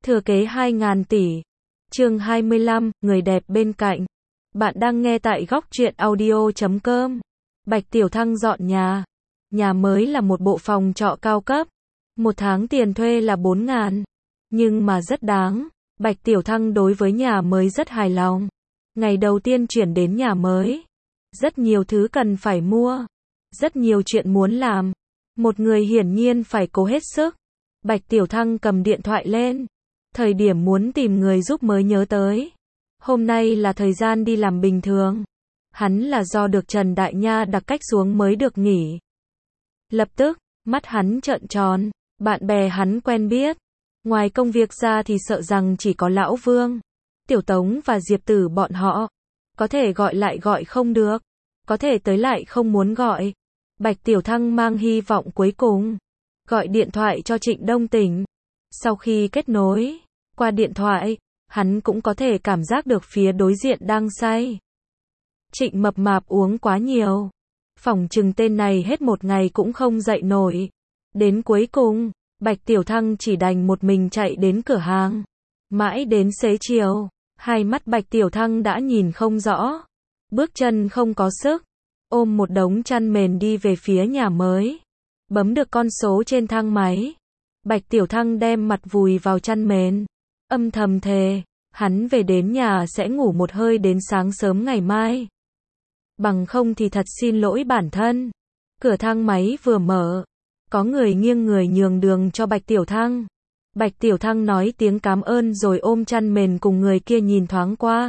Thừa kế 2.000 tỷ. Chương 25, người đẹp bên cạnh. Bạn đang nghe tại góc truyện audio.com. Bạch Tiểu Thăng dọn nhà. Nhà mới là một bộ phòng trọ cao cấp. Một tháng tiền thuê là 4.000. Nhưng mà rất đáng. Bạch Tiểu Thăng đối với nhà mới rất hài lòng. Ngày đầu tiên chuyển đến nhà mới. Rất nhiều thứ cần phải mua. Rất nhiều chuyện muốn làm. Một người hiển nhiên phải cố hết sức. Bạch Tiểu Thăng cầm điện thoại lên. Thời điểm muốn tìm người giúp mới nhớ tới. Hôm nay là thời gian đi làm bình thường. Hắn là do được Trần Đại Nha đặt cách xuống mới được nghỉ. Lập tức, mắt hắn trợn tròn. Bạn bè hắn quen biết. Ngoài công việc ra thì sợ rằng chỉ có Lão Vương, Tiểu Tống và Diệp Tử bọn họ. Có thể gọi lại gọi không được. Có thể tới lại không muốn gọi. Bạch Tiểu Thăng mang hy vọng cuối cùng. Gọi điện thoại cho Trịnh Đông Tỉnh. Sau khi kết nối qua điện thoại, hắn cũng có thể cảm giác được phía đối diện đang say. Trịnh mập mạp uống quá nhiều. Phỏng chừng tên này hết một ngày cũng không dậy nổi. Đến cuối cùng, Bạch Tiểu Thăng chỉ đành một mình chạy đến cửa hàng. Mãi đến xế chiều, hai mắt Bạch Tiểu Thăng đã nhìn không rõ. Bước chân không có sức. Ôm một đống chăn mền đi về phía nhà mới. Bấm được con số trên thang máy. Bạch Tiểu Thăng đem mặt vùi vào chăn mền. Âm thầm thề, hắn về đến nhà sẽ ngủ một hơi đến sáng sớm ngày mai. Bằng không thì thật xin lỗi bản thân. Cửa thang máy vừa mở. Có người nghiêng người nhường đường cho Bạch Tiểu Thăng. Bạch Tiểu Thăng nói tiếng cảm ơn rồi ôm chăn mền cùng người kia nhìn thoáng qua.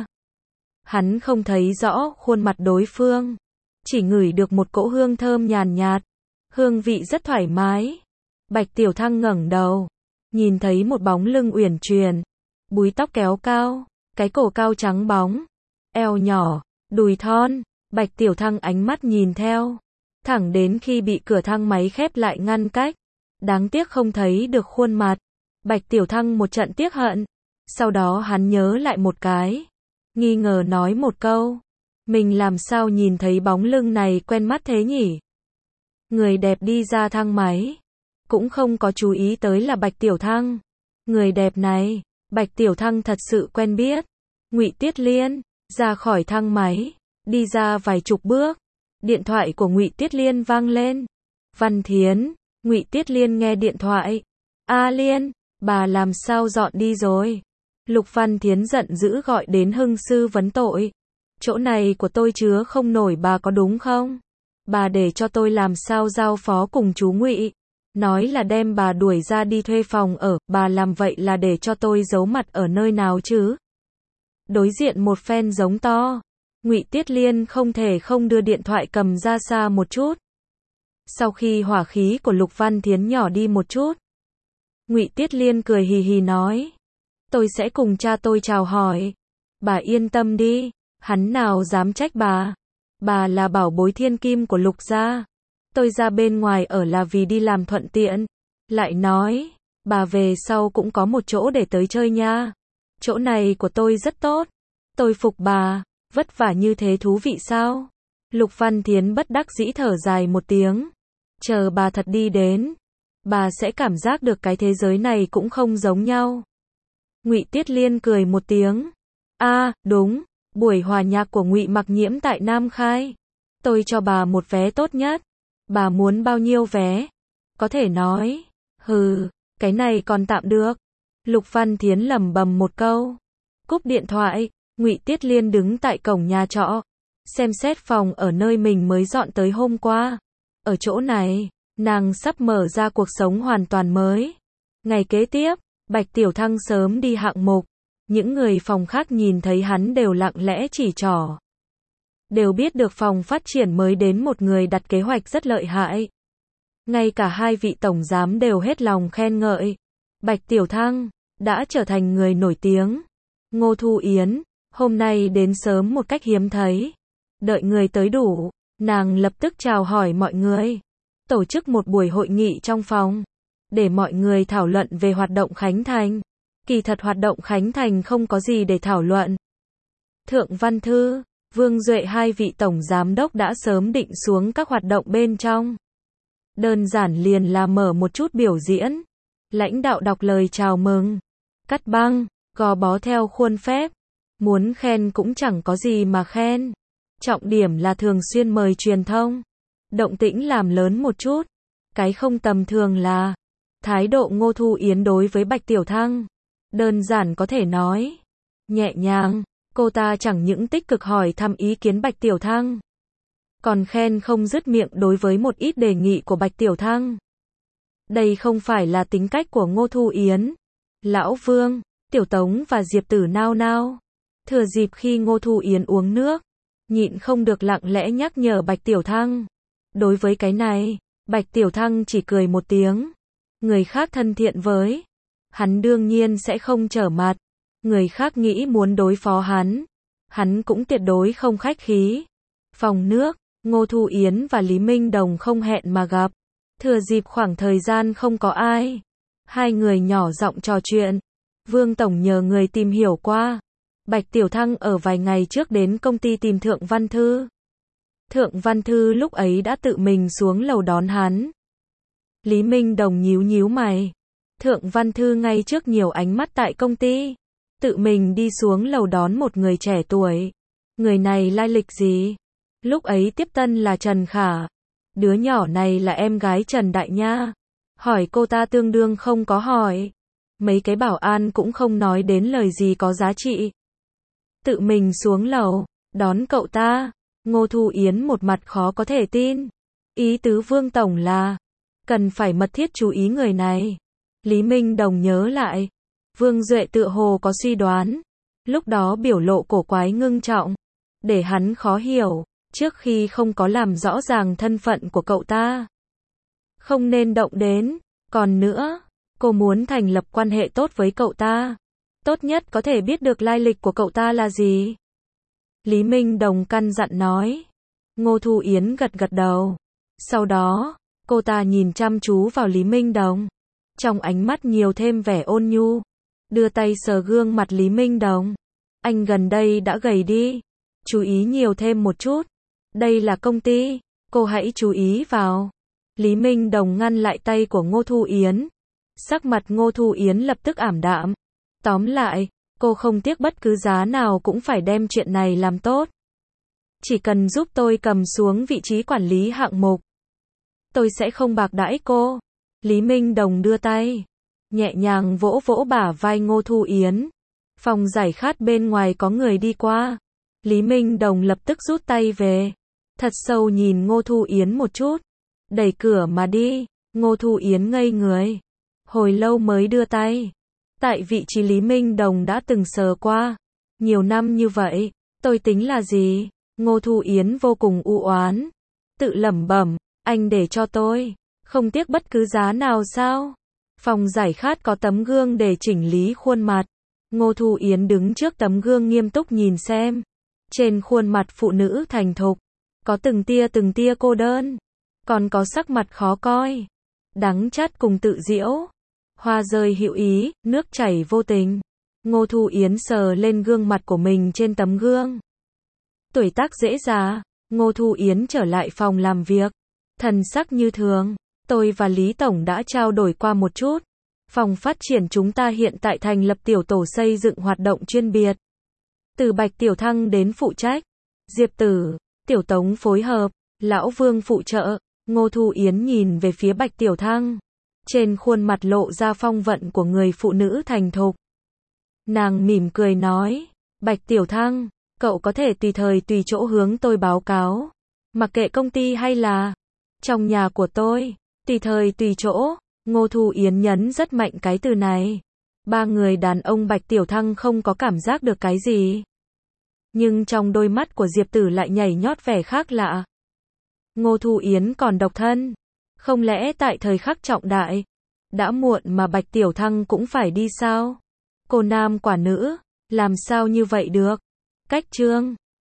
Hắn không thấy rõ khuôn mặt đối phương. Chỉ ngửi được một cỗ hương thơm nhàn nhạt. Hương vị rất thoải mái. Bạch Tiểu Thăng ngẩng đầu. Nhìn thấy một bóng lưng uyển chuyển. Búi tóc kéo cao. Cái cổ cao trắng bóng. Eo nhỏ. Đùi thon. Bạch Tiểu Thăng ánh mắt nhìn theo. Thẳng đến khi bị cửa thang máy khép lại ngăn cách. Đáng tiếc không thấy được khuôn mặt. Bạch Tiểu Thăng một trận tiếc hận. Sau đó hắn nhớ lại một cái. Nghi ngờ nói một câu. Mình làm sao nhìn thấy bóng lưng này quen mắt thế nhỉ? Người đẹp đi ra thang máy. Cũng không có chú ý tới là Bạch Tiểu Thăng. Người đẹp này, Bạch Tiểu Thăng thật sự quen biết. Ngụy Tiết Liên, ra khỏi thang máy, đi ra vài chục bước. Điện thoại của Ngụy Tiết Liên vang lên. Văn Thiến, Ngụy Tiết Liên nghe điện thoại. A Liên, bà làm sao dọn đi rồi? Lục Văn Thiến giận dữ gọi đến hưng sư vấn tội. Chỗ này của tôi chứa không nổi bà có đúng không? Bà để cho tôi làm sao giao phó cùng chú Ngụy. Nói là đem bà đuổi ra đi thuê phòng ở, bà làm vậy là để cho tôi giấu mặt ở nơi nào chứ? Đối diện một phen giống to. Ngụy Tiết Liên không thể không đưa điện thoại cầm ra xa một chút. Sau khi hỏa khí của Lục Văn Thiến nhỏ đi một chút, Ngụy Tiết Liên cười hì hì nói. Tôi sẽ cùng cha tôi chào hỏi. Bà yên tâm đi, hắn nào dám trách bà. Bà là bảo bối thiên kim của Lục gia. Tôi ra bên ngoài ở là vì đi làm thuận tiện. Lại nói, bà về sau cũng có một chỗ để tới chơi nha. Chỗ này của tôi rất tốt. Tôi phục bà, vất vả như thế thú vị sao? Lục Văn Thiến bất đắc dĩ thở dài một tiếng. Chờ bà thật đi đến, bà sẽ cảm giác được cái thế giới này cũng không giống nhau. Ngụy Tiết Liên cười một tiếng. Đúng, buổi hòa nhạc của Ngụy Mặc Nhiễm tại Nam Khai. Tôi cho bà một vé tốt nhất. Bà muốn bao nhiêu vé? Có thể nói. Cái này còn tạm được. Lục Văn Thiến lẩm bẩm một câu. Cúp điện thoại, Ngụy Tiết Liên đứng tại cổng nhà trọ. Xem xét phòng ở nơi mình mới dọn tới hôm qua. Ở chỗ này, nàng sắp mở ra cuộc sống hoàn toàn mới. Ngày kế tiếp, Bạch Tiểu Thăng sớm đi hạng mục. Những người phòng khác nhìn thấy hắn đều lặng lẽ chỉ trỏ. Đều biết được phòng phát triển mới đến một người đặt kế hoạch rất lợi hại. Ngay cả hai vị tổng giám đều hết lòng khen ngợi. Bạch Tiểu Thăng đã trở thành người nổi tiếng. Ngô Thu Yến hôm nay đến sớm một cách hiếm thấy. Đợi người tới đủ, nàng lập tức chào hỏi mọi người. Tổ chức một buổi hội nghị trong phòng. Để mọi người thảo luận về hoạt động Khánh Thành. Kỳ thật hoạt động Khánh Thành không có gì để thảo luận. Thượng Văn Thư, Vương Duệ hai vị tổng giám đốc đã sớm định xuống các hoạt động bên trong. Đơn giản liền là mở một chút biểu diễn. Lãnh đạo đọc lời chào mừng. cắt băng, gò bó theo khuôn phép. Muốn khen cũng chẳng có gì mà khen. Trọng điểm là thường xuyên mời truyền thông. Động tĩnh làm lớn một chút. Cái không tầm thường là thái độ Ngô Thu Yến đối với Bạch Tiểu Thăng. Đơn giản có thể nói nhẹ nhàng, cô ta chẳng những tích cực hỏi thăm ý kiến Bạch Tiểu Thăng, còn khen không dứt miệng đối với một ít đề nghị của Bạch Tiểu Thăng. Đây không phải là tính cách của Ngô Thu Yến. Lão Vương, Tiểu Tống và Diệp Tử nao nao. Thừa dịp khi Ngô Thu Yến uống nước, nhịn không được lặng lẽ nhắc nhở Bạch Tiểu Thăng. Đối với cái này, Bạch Tiểu Thăng chỉ cười một tiếng. Người khác thân thiện với hắn đương nhiên sẽ không trở mặt. Người khác nghĩ muốn đối phó hắn cũng tuyệt đối không khách khí. Phòng nước, Ngô Thu Yến và Lý Minh Đồng không hẹn mà gặp. Thừa dịp khoảng thời gian không có ai, hai người nhỏ giọng trò chuyện. Vương Tổng nhờ người tìm hiểu qua. Bạch Tiểu Thăng ở vài ngày trước đến công ty tìm Thượng Văn Thư. Thượng Văn Thư lúc ấy đã tự mình xuống lầu đón hắn. Lý Minh Đồng nhíu nhíu mày. Thượng Văn Thư ngay trước nhiều ánh mắt tại công ty, tự mình đi xuống lầu đón một người trẻ tuổi. Người này lai lịch gì? Lúc ấy tiếp tân là Trần Khả. Đứa nhỏ này là em gái Trần Đại Nha. Hỏi cô ta tương đương không có hỏi. Mấy cái bảo an cũng không nói đến lời gì có giá trị. Tự mình xuống lầu, đón cậu ta. Ngô Thu Yến một mặt khó có thể tin. Ý tứ Vương Tổng là cần phải mật thiết chú ý người này. Lý Minh Đồng nhớ lại. Vương Duệ tựa hồ có suy đoán. Lúc đó biểu lộ cổ quái ngưng trọng. Để hắn khó hiểu. Trước khi không có làm rõ ràng thân phận của cậu ta, không nên động đến. Còn nữa, cô muốn thành lập quan hệ tốt với cậu ta. Tốt nhất có thể biết được lai lịch của cậu ta là gì. Lý Minh Đồng căn dặn nói. Ngô Thu Yến gật gật đầu. Sau đó, cô ta nhìn chăm chú vào Lý Minh Đồng. Trong ánh mắt nhiều thêm vẻ ôn nhu. Đưa tay sờ gương mặt Lý Minh Đồng. Anh gần đây đã gầy đi. Chú ý nhiều thêm một chút. Đây là công ty. Cô hãy chú ý vào. Lý Minh Đồng ngăn lại tay của Ngô Thu Yến. Sắc mặt Ngô Thu Yến lập tức ảm đạm. Tóm lại, cô không tiếc bất cứ giá nào cũng phải đem chuyện này làm tốt. Chỉ cần giúp tôi cầm xuống vị trí quản lý hạng mục, tôi sẽ không bạc đãi cô. Lý Minh Đồng đưa tay, nhẹ nhàng vỗ vỗ bả vai Ngô Thu Yến. Phòng giải khát bên ngoài có người đi qua. Lý Minh Đồng lập tức rút tay về. Thật sâu nhìn Ngô Thu Yến một chút. Đẩy cửa mà đi. Ngô Thu Yến ngây người. Hồi lâu mới đưa tay. Tại vị trí Lý Minh Đồng đã từng sờ qua. Nhiều năm như vậy, tôi tính là gì? Ngô Thu Yến vô cùng u oán. Tự lẩm bẩm, anh để cho tôi. Không tiếc bất cứ giá nào sao? Phòng giải khát có tấm gương để chỉnh lý khuôn mặt. Ngô Thu Yến đứng trước tấm gương nghiêm túc nhìn xem. Trên khuôn mặt phụ nữ thành thục, có từng tia cô đơn, còn có sắc mặt khó coi, đắng chát cùng tự giễu. Hoa rơi hữu ý, nước chảy vô tình. Ngô Thu Yến sờ lên gương mặt của mình trên tấm gương. Tuổi tác dễ già. Ngô Thu Yến trở lại phòng làm việc. Thần sắc như thường. Tôi và Lý Tổng đã trao đổi qua một chút. Phòng phát triển chúng ta hiện tại thành lập tiểu tổ xây dựng hoạt động chuyên biệt. Từ Bạch Tiểu Thăng đến phụ trách. Diệp Tử, Tiểu Tống phối hợp. Lão Vương phụ trợ. Ngô Thu Yến nhìn về phía Bạch Tiểu Thăng. Trên khuôn mặt lộ ra phong vận của người phụ nữ thành thục. Nàng mỉm cười nói. Bạch Tiểu Thăng, cậu có thể tùy thời tùy chỗ hướng tôi báo cáo. Mặc kệ công ty hay là trong nhà của tôi. Tùy thời tùy chỗ. Ngô Thu Yến nhấn rất mạnh cái từ này. Ba người đàn ông Bạch Tiểu Thăng không có cảm giác được cái gì. Nhưng trong đôi mắt của Diệp Tử lại nhảy nhót vẻ khác lạ. Ngô Thu Yến còn độc thân. Không lẽ tại thời khắc trọng đại, đã muộn mà Bạch Tiểu Thăng cũng phải đi sao? Cô nam quả nữ, làm sao như vậy được? Cách chương